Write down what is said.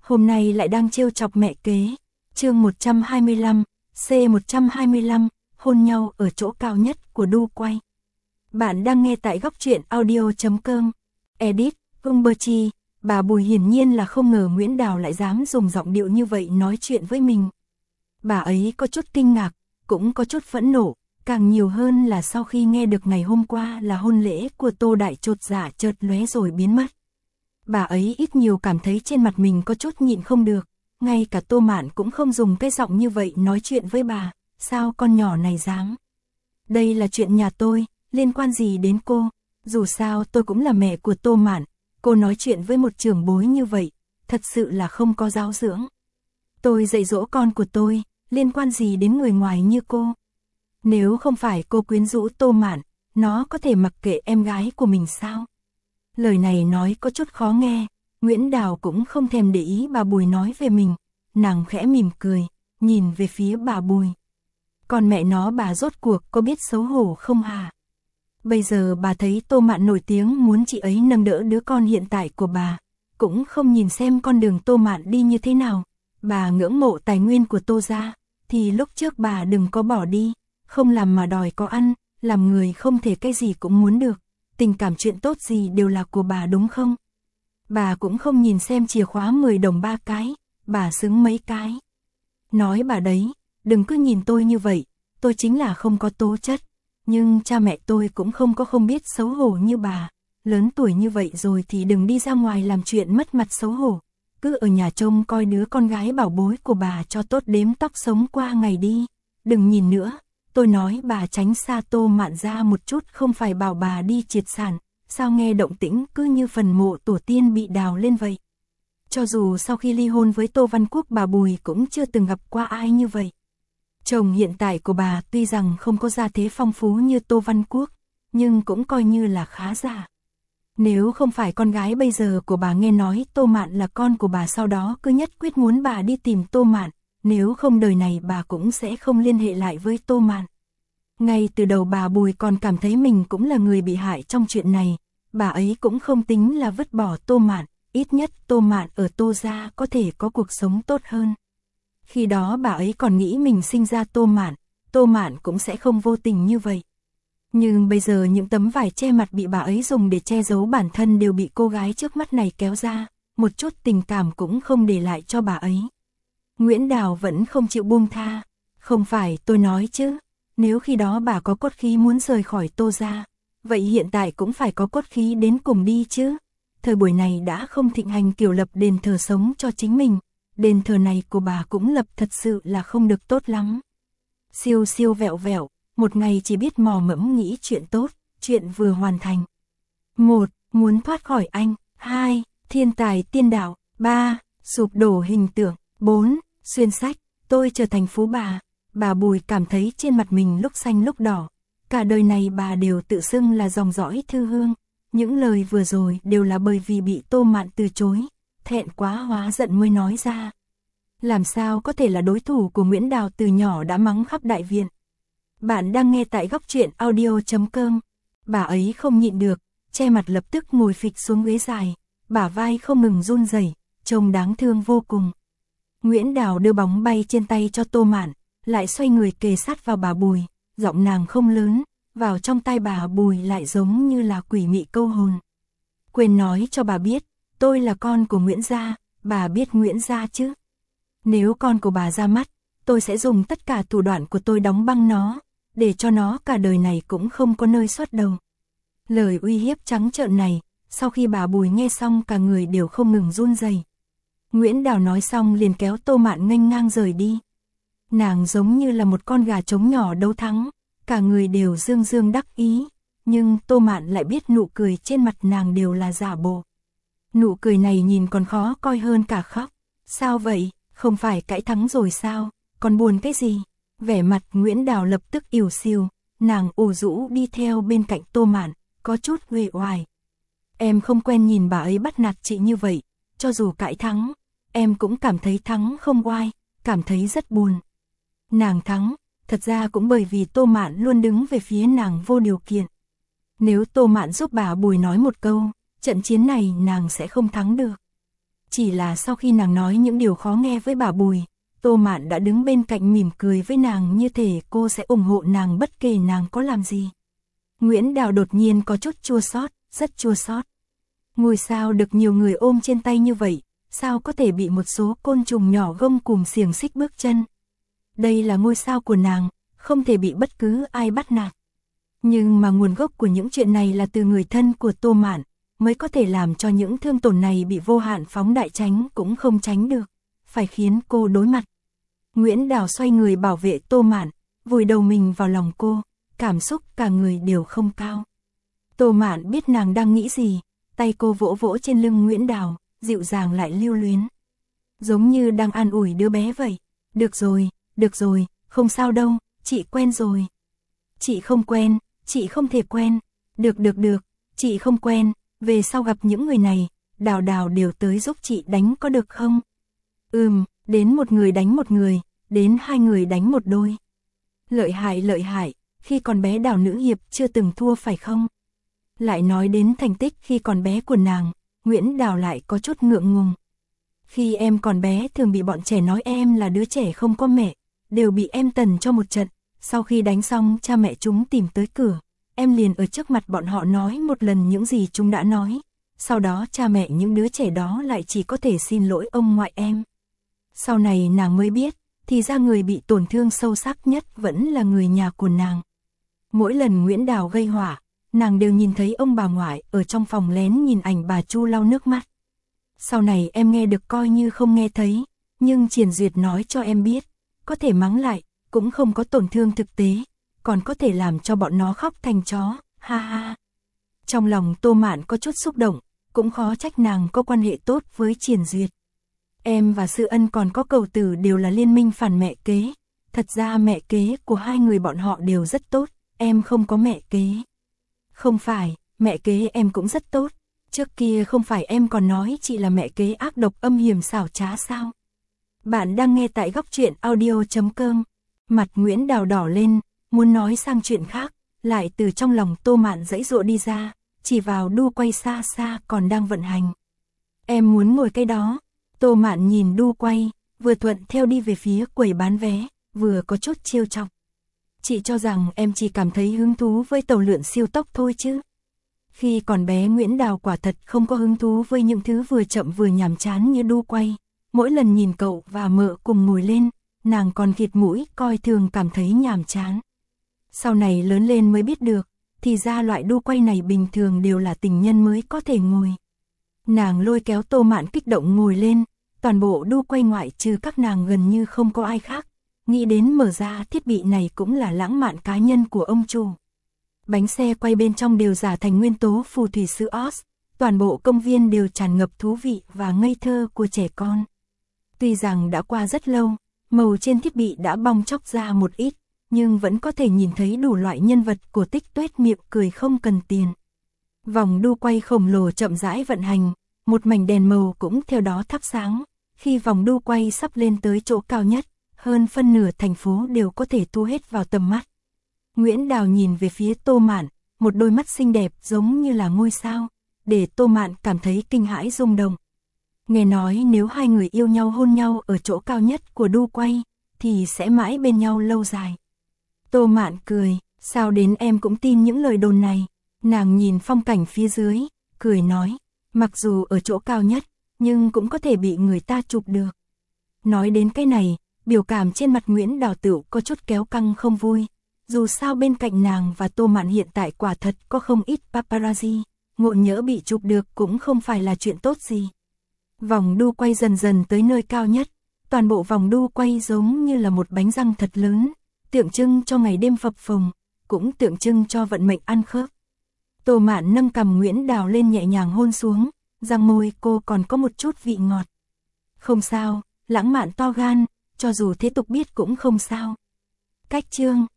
hôm nay lại đang trêu chọc mẹ kế. Chương 125, C125, hôn nhau ở chỗ cao nhất của đu quay. Bạn đang nghe tại góc truyện audio.com. Edit, Umberchi. Bà Bùi hiển nhiên là không ngờ Nguyễn Đào lại dám dùng giọng điệu như vậy nói chuyện với mình. Bà ấy có chút kinh ngạc, cũng có chút phẫn nộ, càng nhiều hơn là sau khi nghe được ngày hôm qua là hôn lễ của Tô Đại chột dạ chợt lóe rồi biến mất. Bà ấy ít nhiều cảm thấy trên mặt mình có chút nhịn không được, ngay cả Tô Mạn cũng không dùng cái giọng như vậy nói chuyện với bà, sao con nhỏ này dám. Đây là chuyện nhà tôi, liên quan gì đến cô, dù sao tôi cũng là mẹ của Tô Mạn, cô nói chuyện với một trưởng bối như vậy, thật sự là không có giáo dưỡng. Tôi dạy dỗ con của tôi, liên quan gì đến người ngoài như cô. Nếu không phải cô quyến rũ Tô Mạn, nó có thể mặc kệ em gái của mình sao? Lời này nói có chút khó nghe, Nguyễn Đào cũng không thèm để ý bà Bùi nói về mình, nàng khẽ mỉm cười, nhìn về phía bà Bùi. Còn mẹ nó bà rốt cuộc có biết xấu hổ không hả? Bây giờ bà thấy Tô Mạn nổi tiếng muốn chị ấy nâng đỡ đứa con hiện tại của bà, cũng không nhìn xem con đường Tô Mạn đi như thế nào. Bà ngưỡng mộ tài nguyên của Tô gia, thì lúc trước bà đừng có bỏ đi, không làm mà đòi có ăn, làm người không thể cái gì cũng muốn được, tình cảm chuyện tốt gì đều là của bà đúng không? Bà cũng không nhìn xem chìa khóa 10 đồng 3 cái, bà xứng mấy cái. Nói bà đấy, đừng cứ nhìn tôi như vậy, tôi chính là không có tố chất, nhưng cha mẹ tôi cũng không biết xấu hổ như bà, lớn tuổi như vậy rồi thì đừng đi ra ngoài làm chuyện mất mặt xấu hổ, cứ ở nhà trông coi đứa con gái bảo bối của bà cho tốt đếm tóc sống qua ngày đi, đừng nhìn nữa. Tôi nói bà tránh xa Tô Mạn ra một chút, không phải bảo bà đi triệt sản, sao nghe động tĩnh cứ như phần mộ tổ tiên bị đào lên vậy. Cho dù sau khi ly hôn với Tô Văn Quốc bà Bùi cũng chưa từng gặp qua ai như vậy. Chồng hiện tại của bà tuy rằng không có gia thế phong phú như Tô Văn Quốc, nhưng cũng coi như là khá giả. Nếu không phải con gái bây giờ của bà nghe nói Tô Mạn là con của bà, sau đó cứ nhất quyết muốn bà đi tìm Tô Mạn, nếu không đời này bà cũng sẽ không liên hệ lại với Tô Mạn. Ngay từ đầu bà Bùi còn cảm thấy mình cũng là người bị hại trong chuyện này, bà ấy cũng không tính là vứt bỏ Tô Mạn, ít nhất Tô Mạn ở Tô gia có thể có cuộc sống tốt hơn. Khi đó bà ấy còn nghĩ mình sinh ra Tô Mạn cũng sẽ không vô tình như vậy. Nhưng bây giờ những tấm vải che mặt bị bà ấy dùng để che giấu bản thân đều bị cô gái trước mắt này kéo ra, một chút tình cảm cũng không để lại cho bà ấy. Nguyễn Đào vẫn không chịu buông tha, không phải tôi nói chứ, nếu khi đó bà có cốt khí muốn rời khỏi Tô gia, vậy hiện tại cũng phải có cốt khí đến cùng đi chứ. Thời buổi này đã không thịnh hành kiểu lập đền thờ sống cho chính mình, đền thờ này của bà cũng lập thật sự là không được tốt lắm. Siêu siêu vẹo vẹo, một ngày chỉ biết mò mẫm nghĩ chuyện tốt, chuyện vừa hoàn thành. 1. Muốn thoát khỏi anh. 2. Thiên tài tiên đạo. 3. Sụp đổ hình tượng. 4. Xuyên sách. Tôi trở thành phú bà. Bà Bùi cảm thấy trên mặt mình lúc xanh lúc đỏ. Cả đời này bà đều tự xưng là dòng dõi Thư Hương. Những lời vừa rồi đều là bởi vì bị Tô Mạn từ chối, thẹn quá hóa giận mới nói ra. Làm sao có thể là đối thủ của Nguyễn Đào, từ nhỏ đã mắng khắp đại viện. Bạn đang nghe tại góc truyện audio.com. Bà ấy không nhịn được, che mặt lập tức ngồi phịch xuống ghế dài, bả vai không ngừng run rẩy, trông đáng thương vô cùng. Nguyễn Đào đưa bóng bay trên tay cho Tô Mạn, lại xoay người kề sát vào bà Bùi, giọng nàng không lớn, vào trong tai bà Bùi lại giống như là quỷ mị câu hồn. Quên nói cho bà biết, tôi là con của Nguyễn gia, bà biết Nguyễn gia chứ? Nếu con của bà ra mắt, tôi sẽ dùng tất cả thủ đoạn của tôi đóng băng nó, để cho nó cả đời này cũng không có nơi xuất đầu. Lời uy hiếp trắng trợn này, sau khi bà Bùi nghe xong cả người đều không ngừng run rẩy. Nguyễn Đào nói xong liền kéo Tô Mạn nghênh ngang rời đi. Nàng giống như là một con gà trống nhỏ đấu thắng, cả người đều dương dương đắc ý, nhưng Tô Mạn lại biết nụ cười trên mặt nàng đều là giả bộ. Nụ cười này nhìn còn khó coi hơn cả khóc. Sao vậy, không phải cãi thắng rồi sao, còn buồn cái gì? Vẻ mặt Nguyễn Đào lập tức ỉu xìu, nàng ủ rũ đi theo bên cạnh Tô Mạn, có chút uể oải. Em không quen nhìn bà ấy bắt nạt chị như vậy, cho dù cãi thắng, em cũng cảm thấy thắng không oai, cảm thấy rất buồn. Nàng thắng, thật ra cũng bởi vì Tô Mạn luôn đứng về phía nàng vô điều kiện. Nếu Tô Mạn giúp bà Bùi nói một câu, trận chiến này nàng sẽ không thắng được. Chỉ là sau khi nàng nói những điều khó nghe với bà Bùi, Tô Mạn đã đứng bên cạnh mỉm cười với nàng như thể cô sẽ ủng hộ nàng bất kể nàng có làm gì. Nguyễn Đào đột nhiên có chút chua xót, rất chua xót. Ngôi sao được nhiều người ôm trên tay như vậy, sao có thể bị một số côn trùng nhỏ gông cùm xiềng xích bước chân. Đây là ngôi sao của nàng, không thể bị bất cứ ai bắt nạt. Nhưng mà nguồn gốc của những chuyện này là từ người thân của Tô Mạn, mới có thể làm cho những thương tổn này bị vô hạn phóng đại, tránh cũng không tránh được, phải khiến cô đối mặt. Nguyễn Đào xoay người bảo vệ Tô Mạn, vùi đầu mình vào lòng cô, cảm xúc cả người đều không cao. Tô Mạn biết nàng đang nghĩ gì, tay cô vỗ vỗ trên lưng Nguyễn Đào, dịu dàng lại lưu luyến. Giống như đang an ủi đứa bé vậy. Được rồi, không sao đâu, chị quen rồi. Chị không quen, chị không thể quen. Được, chị không quen, về sau gặp những người này, Đào đều tới giúp chị đánh có được không? Đến một người đánh một người, đến hai người đánh một đôi. Lợi hại, khi còn bé Đào nữ hiệp chưa từng thua phải không? Lại nói đến thành tích khi còn bé của nàng, Nguyễn Đào lại có chút ngượng ngùng. Khi em còn bé thường bị bọn trẻ nói em là đứa trẻ không có mẹ, đều bị em tần cho một trận, sau khi đánh xong cha mẹ chúng tìm tới cửa, em liền ở trước mặt bọn họ nói một lần những gì chúng đã nói, sau đó cha mẹ những đứa trẻ đó lại chỉ có thể xin lỗi ông ngoại em. Sau này nàng mới biết, thì ra người bị tổn thương sâu sắc nhất vẫn là người nhà của nàng. Mỗi lần Nguyễn Đào gây họa, nàng đều nhìn thấy ông bà ngoại ở trong phòng lén nhìn ảnh bà Chu lau nước mắt. Sau này em nghe được coi như không nghe thấy, nhưng Triển Duyệt nói cho em biết, có thể mắng lại, cũng không có tổn thương thực tế, còn có thể làm cho bọn nó khóc thành chó, ha ha. Trong lòng Tô Mạn có chút xúc động, cũng khó trách nàng có quan hệ tốt với Triển Duyệt. Em và Sư Ân còn có Cầu Tử đều là liên minh phản mẹ kế, thật ra mẹ kế của hai người bọn họ đều rất tốt, em không có mẹ kế. Không phải, mẹ kế em cũng rất tốt. Trước kia không phải em còn nói chị là mẹ kế ác độc âm hiểm xảo trá sao? Bạn đang nghe tại góc truyện audio.com. Mặt Nguyễn Đào đỏ lên, muốn nói sang chuyện khác, lại từ trong lòng Tô Mạn giãy giụa đi ra, chỉ vào đu quay xa xa còn đang vận hành. Em muốn ngồi cái đó. Tô Mạn nhìn đu quay, vừa thuận theo đi về phía quầy bán vé, vừa có chút trêu chọc. Chị cho rằng em chỉ cảm thấy hứng thú với tàu lượn siêu tốc thôi chứ. Khi còn bé Nguyễn Đào quả thật không có hứng thú với những thứ vừa chậm vừa nhàm chán như đu quay. Mỗi lần nhìn cậu và mợ cùng ngồi lên, nàng còn khịt mũi coi thường, cảm thấy nhàm chán. Sau này lớn lên mới biết được, thì ra loại đu quay này bình thường đều là tình nhân mới có thể ngồi. Nàng lôi kéo Tô Mạn kích động ngồi lên, toàn bộ đu quay ngoại trừ các nàng gần như không có ai khác. Nghĩ đến mở ra thiết bị này cũng là lãng mạn cá nhân của ông chủ. Bánh xe quay bên trong đều giả thành nguyên tố phù thủy sư Oz, toàn bộ công viên đều tràn ngập thú vị và ngây thơ của trẻ con. Tuy rằng đã qua rất lâu, màu trên thiết bị đã bong chóc ra một ít, nhưng vẫn có thể nhìn thấy đủ loại nhân vật của Tích Tuyết miệng cười không cần tiền. Vòng đu quay khổng lồ chậm rãi vận hành, một mảnh đèn màu cũng theo đó thắp sáng. Khi vòng đu quay sắp lên tới chỗ cao nhất, hơn phân nửa thành phố đều có thể thu hết vào tầm mắt. Nguyễn Đào nhìn về phía Tô Mạn, một đôi mắt xinh đẹp giống như là ngôi sao, để Tô Mạn cảm thấy kinh hãi rung động. Nghe nói nếu hai người yêu nhau hôn nhau ở chỗ cao nhất của đu quay, thì sẽ mãi bên nhau lâu dài. Tô Mạn cười, sao đến em cũng tin những lời đồn này. Nàng nhìn phong cảnh phía dưới, cười nói, mặc dù ở chỗ cao nhất, nhưng cũng có thể bị người ta chụp được. Nói đến cái này, biểu cảm trên mặt Nguyễn Đào Tửu có chút kéo căng không vui. Dù sao bên cạnh nàng và Tô Mạn hiện tại quả thật có không ít paparazzi, ngộ nhỡ bị chụp được cũng không phải là chuyện tốt gì. Vòng đu quay dần dần tới nơi cao nhất, toàn bộ vòng đu quay giống như là một bánh răng thật lớn, tượng trưng cho ngày đêm phập phồng, cũng tượng trưng cho vận mệnh ăn khớp. Tô Mạn nâng cằm Nguyễn Đào lên nhẹ nhàng hôn xuống, răng môi cô còn có một chút vị ngọt. Không sao, lãng mạn to gan, cho dù thế tục biết cũng không sao. Cách chương